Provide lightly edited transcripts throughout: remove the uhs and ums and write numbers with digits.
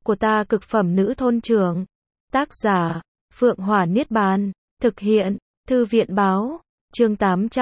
của ta cực phẩm nữ thôn trưởng. Tác giả, Phượng Hỏa Niết Bàn. Thực hiện, Thư viện báo. Chương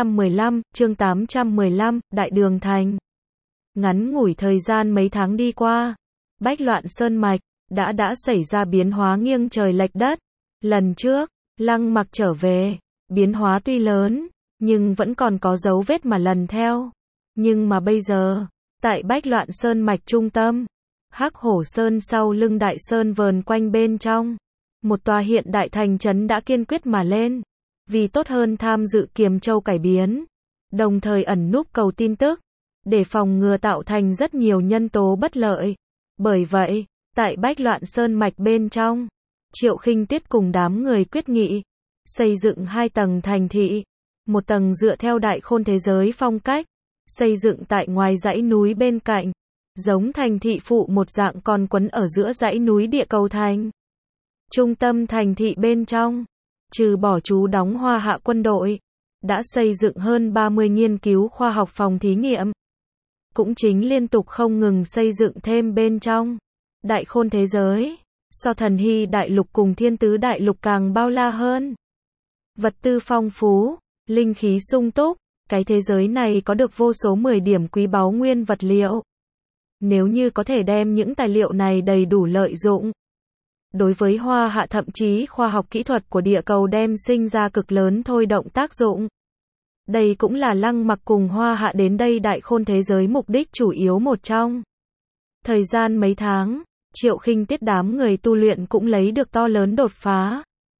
815, Đại Đường Thành. Ngắn ngủi thời gian mấy tháng đi qua, Bách Loạn Sơn Mạch đã xảy ra biến hóa nghiêng trời lệch đất. Lần trước, Lăng Mặc trở về, biến hóa tuy lớn, nhưng vẫn còn có dấu vết mà lần theo. Nhưng mà bây giờ, tại Bách Loạn Sơn Mạch trung tâm, Hắc Hổ Sơn sau lưng Đại Sơn vờn quanh bên trong, một tòa hiện đại thành trấn đã kiên quyết mà lên, vì tốt hơn tham dự Kiềm Châu cải biến, đồng thời ẩn núp cầu tin tức, để phòng ngừa tạo thành rất nhiều nhân tố bất lợi. Bởi vậy, tại Bách Loạn Sơn Mạch bên trong, Triệu Khinh Tuyết cùng đám người quyết nghị xây dựng 2 tầng thành thị, một tầng dựa theo Đại Khôn thế giới phong cách, xây dựng tại ngoài dãy núi bên cạnh, giống thành thị phụ một dạng còn quấn ở giữa dãy núi địa cầu thành. Trung tâm thành thị bên trong, trừ bỏ trú đóng Hoa Hạ quân đội, đã xây dựng hơn 30 nghiên cứu khoa học phòng thí nghiệm. Cũng chính liên tục không ngừng xây dựng thêm bên trong Đại Khôn thế giới, so Thần Hy đại lục cùng Thiên Tứ đại lục càng bao la hơn. Vật tư phong phú, linh khí sung túc, cái thế giới này có được vô số 10 điểm quý báu nguyên vật liệu. Nếu như có thể đem những tài liệu này đầy đủ lợi dụng, đối với Hoa Hạ thậm chí khoa học kỹ thuật của địa cầu đem sinh ra cực lớn thôi động tác dụng. Đây cũng là Lăng Mặc cùng Hoa Hạ đến đây Đại Khôn thế giới mục đích chủ yếu một trong. Thời gian mấy tháng, Triệu Khinh Tuyết đám người tu luyện cũng lấy được to lớn đột phá.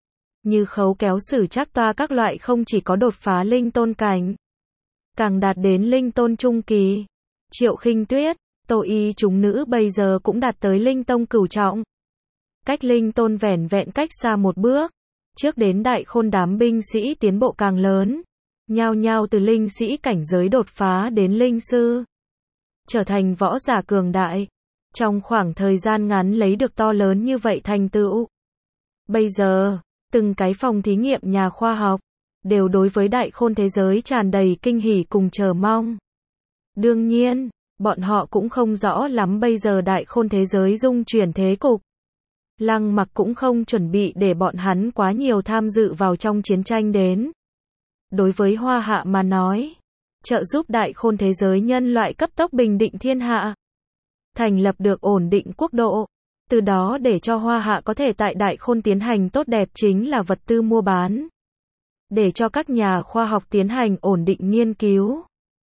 Như khấu kéo sử trác toa các loại không chỉ có đột phá linh tôn cảnh, càng đạt đến linh tôn trung kỳ. Triệu Khinh Tuyết, Tô Y chúng nữ bây giờ cũng đạt tới linh tông cửu trọng. Cách linh tôn vẻn vẹn cách xa một bước. Trước đến Đại Khôn đám binh sĩ tiến bộ càng lớn, nhao nhao từ linh sĩ cảnh giới đột phá đến linh sư, trở thành võ giả cường đại. Trong khoảng thời gian ngắn lấy được to lớn như vậy thành tựu. Bây giờ, từng cái phòng thí nghiệm nhà khoa học, đều đối với Đại Khôn thế giới tràn đầy kinh hỉ cùng chờ mong. Đương nhiên, bọn họ cũng không rõ lắm bây giờ Đại Khôn thế giới dung chuyển thế cục. Lăng Mặc cũng không chuẩn bị để bọn hắn quá nhiều tham dự vào trong chiến tranh đến. Đối với Hoa Hạ mà nói, trợ giúp Đại Khôn thế giới nhân loại cấp tốc bình định thiên hạ, thành lập được ổn định quốc độ, từ đó để cho Hoa Hạ có thể tại Đại Khôn tiến hành tốt đẹp chính là vật tư mua bán, để cho các nhà khoa học tiến hành ổn định nghiên cứu,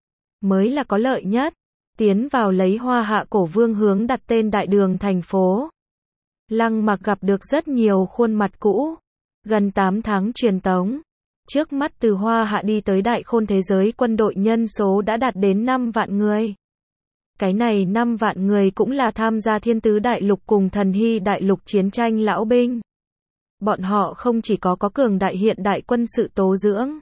mới là có lợi nhất. Tiến vào lấy Hoa Hạ cổ vương hướng đặt tên Đại Đường thành phố. Lăng Mặc gặp được rất nhiều khuôn mặt cũ. Gần 8 tháng truyền tống, trước mắt từ Hoa Hạ đi tới Đại Khôn thế giới quân đội nhân số đã đạt đến 5 vạn người. Cái này 5 vạn người cũng là tham gia Thiên Tứ đại lục cùng Thần Hy đại lục chiến tranh lão binh. Bọn họ không chỉ có cường đại hiện đại quân sự tố dưỡng,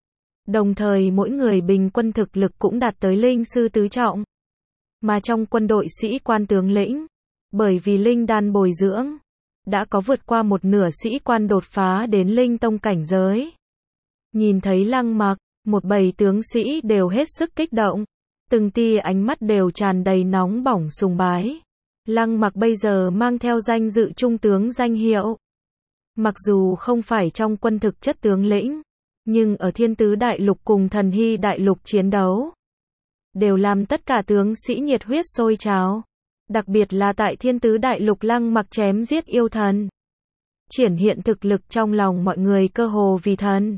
đồng thời mỗi người bình quân thực lực cũng đạt tới linh sư tứ trọng. Mà trong quân đội sĩ quan tướng lĩnh, bởi vì linh đan bồi dưỡng, đã có vượt qua một nửa sĩ quan đột phá đến linh tông cảnh giới. Nhìn thấy Lăng Mặc, một bầy tướng sĩ đều hết sức kích động, từng tia ánh mắt đều tràn đầy nóng bỏng sùng bái. Lăng Mặc bây giờ mang theo danh dự trung tướng danh hiệu. Mặc dù không phải trong quân thực chất tướng lĩnh, nhưng ở Thiên Tứ đại lục cùng Thần Hy đại lục chiến đấu, đều làm tất cả tướng sĩ nhiệt huyết sôi trào. Đặc biệt là tại Thiên Tứ đại lục Lăng Mặc chém giết yêu thần, triển hiện thực lực trong lòng mọi người cơ hồ vì thần.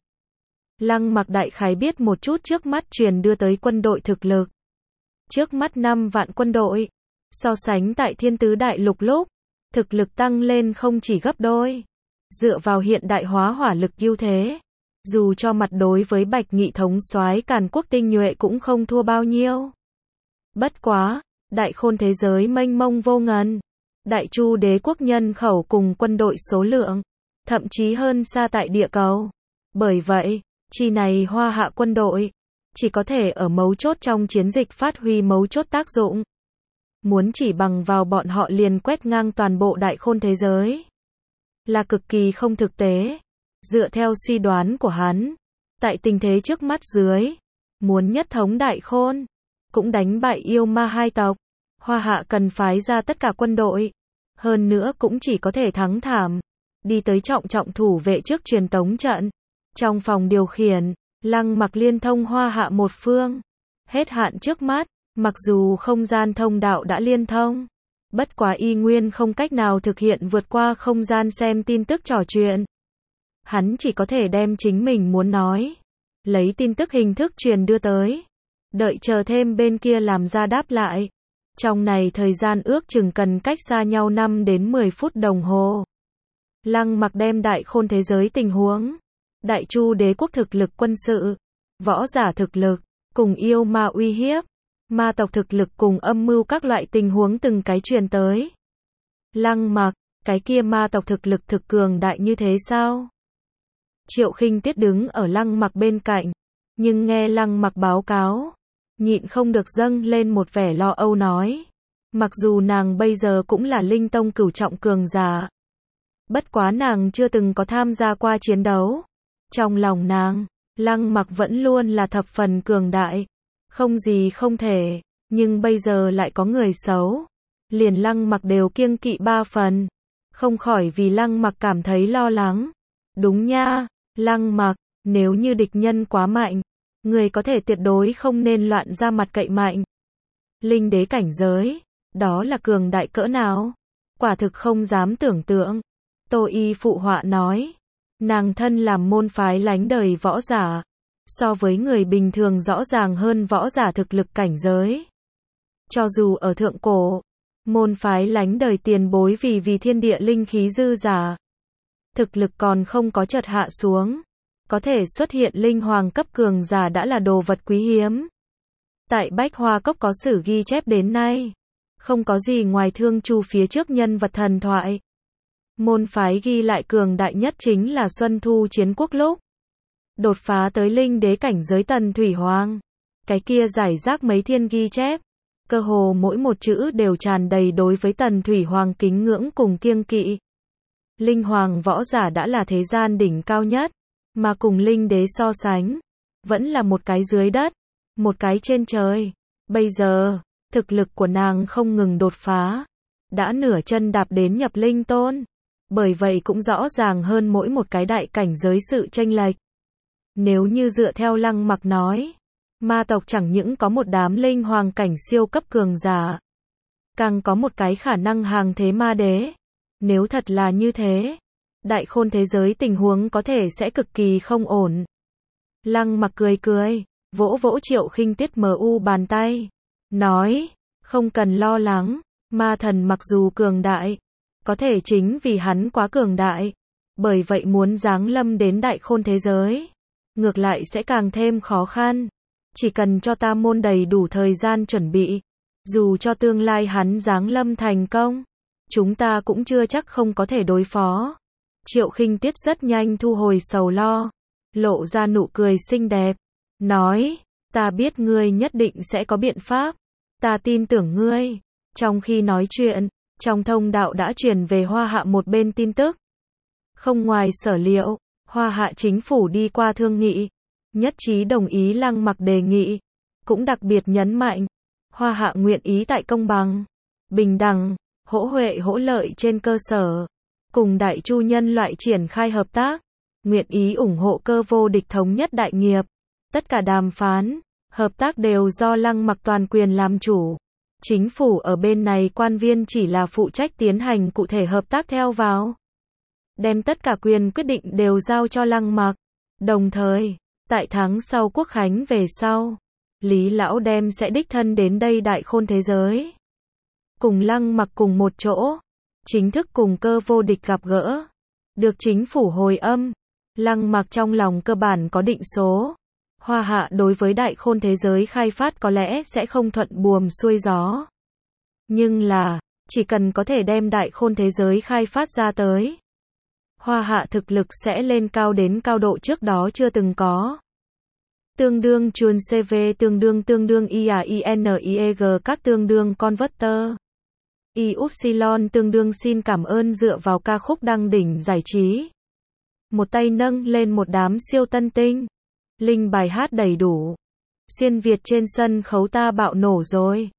Lăng Mặc đại khái biết một chút trước mắt truyền đưa tới quân đội thực lực. Trước mắt 5 vạn quân đội, so sánh tại Thiên Tứ đại lục lúc, thực lực tăng lên không chỉ gấp đôi. Dựa vào hiện đại hóa hỏa lực ưu thế, dù cho mặt đối với Bạch Nghị thống soái Càn Quốc tinh nhuệ cũng không thua bao nhiêu. Bất quá, Đại Khôn thế giới mênh mông vô ngần, Đại Chu đế quốc nhân khẩu cùng quân đội số lượng, thậm chí hơn xa tại địa cầu. Bởi vậy, chi này Hoa Hạ quân đội, chỉ có thể ở mấu chốt trong chiến dịch phát huy mấu chốt tác dụng. Muốn chỉ bằng vào bọn họ liền quét ngang toàn bộ Đại Khôn thế giới, là cực kỳ không thực tế. Dựa theo suy đoán của hắn, tại tình thế trước mắt dưới, muốn nhất thống Đại Khôn, cũng đánh bại yêu ma 2 tộc, Hoa Hạ cần phái ra tất cả quân đội, Hơn nữa cũng chỉ có thể thắng thảm. Đi tới trọng thủ vệ trước truyền tống trận. Trong phòng điều khiển, Lăng Mặc liên thông Hoa Hạ một phương. Hết hạn trước mắt, mặc dù không gian thông đạo đã liên thông. Bất quá y nguyên không cách nào thực hiện vượt qua không gian xem tin tức trò chuyện. Hắn chỉ có thể đem chính mình muốn nói. Lấy tin tức hình thức truyền đưa tới. Đợi chờ thêm bên kia làm ra đáp lại. Trong này thời gian ước chừng cần cách xa nhau 5 đến 10 phút đồng hồ. Lăng Mặc đem đại khôn thế giới tình huống. Đại Chu đế quốc thực lực quân sự. Võ giả thực lực. Cùng yêu ma uy hiếp. Ma tộc thực lực cùng âm mưu các loại tình huống từng cái truyền tới. Lăng Mặc, cái kia ma tộc thực lực thực cường đại như thế sao? Triệu Khinh Tuyết đứng ở Lăng Mặc bên cạnh, nhưng nghe Lăng Mặc báo cáo, nhịn không được dâng lên một vẻ lo âu nói. Mặc dù nàng bây giờ cũng là linh tông cửu trọng cường giả, bất quá nàng chưa từng có tham gia qua chiến đấu. Trong lòng nàng, Lăng Mặc vẫn luôn là thập phần cường đại. Không gì không thể, nhưng bây giờ lại có người xấu. Liền Lăng Mặc đều kiêng kỵ 3 phần. Không khỏi vì Lăng Mặc cảm thấy lo lắng. Đúng nha, Lăng Mặc, nếu như địch nhân quá mạnh, người có thể tuyệt đối không nên loạn ra mặt cậy mạnh. Linh đế cảnh giới, đó là cường đại cỡ nào? Quả thực không dám tưởng tượng. Tô Y phụ họa nói, nàng thân làm môn phái lánh đời võ giả. So với người bình thường rõ ràng hơn võ giả thực lực cảnh giới. Cho dù ở thượng cổ, môn phái lánh đời tiền bối vì thiên địa linh khí dư giả, thực lực còn không có chợt hạ xuống, có thể xuất hiện linh hoàng cấp cường giả đã là đồ vật quý hiếm. Tại Bách Hoa Cốc có sử ghi chép đến nay, không có gì ngoài Thương Chu phía trước nhân vật thần thoại. Môn phái ghi lại cường đại nhất chính là Xuân Thu chiến quốc lúc đột phá tới linh đế cảnh giới Tần Thủy Hoàng. Cái kia giải rác mấy thiên ghi chép, cơ hồ mỗi một chữ đều tràn đầy đối với Tần Thủy Hoàng kính ngưỡng cùng kiêng kỵ. Linh hoàng võ giả đã là thế gian đỉnh cao nhất, mà cùng linh đế so sánh, vẫn là một cái dưới đất, một cái trên trời. Bây giờ, thực lực của nàng không ngừng đột phá, đã nửa chân đạp đến nhập linh tôn. Bởi vậy cũng rõ ràng hơn mỗi một cái đại cảnh giới sự chênh lệch. Nếu như dựa theo Lăng Mặc nói, ma tộc chẳng những có một đám linh hoàng cảnh siêu cấp cường giả, càng có một cái khả năng hàng thế ma đế. Nếu thật là như thế, đại khôn thế giới tình huống có thể sẽ cực kỳ không ổn. Lăng Mặc cười cười, vỗ vỗ Triệu Khinh Tuyết mu bàn tay, nói, không cần lo lắng, ma thần mặc dù cường đại, có thể chính vì hắn quá cường đại, bởi vậy muốn giáng lâm đến đại khôn thế giới, ngược lại sẽ càng thêm khó khăn. Chỉ cần cho ta môn đầy đủ thời gian chuẩn bị, dù cho tương lai hắn giáng lâm thành công, chúng ta cũng chưa chắc không có thể đối phó. Triệu Khinh Tuyết rất nhanh thu hồi sầu lo, lộ ra nụ cười xinh đẹp, nói, ta biết ngươi nhất định sẽ có biện pháp, ta tin tưởng ngươi. Trong khi nói chuyện, trong thông đạo đã truyền về Hoa Hạ một bên tin tức. Không ngoài sở liệu, Hoa Hạ chính phủ đi qua thương nghị, nhất trí đồng ý Lăng Mặc đề nghị, cũng đặc biệt nhấn mạnh, Hoa Hạ nguyện ý tại công bằng, bình đẳng, hỗ huệ hỗ lợi trên cơ sở, cùng Đại Chu nhân loại triển khai hợp tác, nguyện ý ủng hộ cơ vô địch thống nhất đại nghiệp. Tất cả đàm phán, hợp tác đều do Lăng Mặc toàn quyền làm chủ. Chính phủ ở bên này quan viên chỉ là phụ trách tiến hành cụ thể hợp tác theo vào. Đem tất cả quyền quyết định đều giao cho Lăng Mặc. Đồng thời, tại tháng sau quốc khánh về sau, Lý Lão đem sẽ đích thân đến đây đại khôn thế giới. Cùng Lăng Mặc cùng một chỗ, chính thức cùng cơ vô địch gặp gỡ. Được chính phủ hồi âm, Lăng Mặc trong lòng cơ bản có định số. Hoa Hạ đối với đại khôn thế giới khai phát có lẽ sẽ không thuận buồm xuôi gió. Nhưng là, chỉ cần có thể đem đại khôn thế giới khai phát ra tới, Hoa Hạ thực lực sẽ lên cao đến cao độ trước đó chưa từng có. Tương đương chuồn CV tương đương IAINIEG các tương đương converter. Y-Upsilon tương đương xin cảm ơn dựa vào ca khúc đăng đỉnh giải trí. Một tay nâng lên một đám siêu tân tinh. Linh bài hát đầy đủ. Xuyên Việt trên sân khấu ta bạo nổ rồi.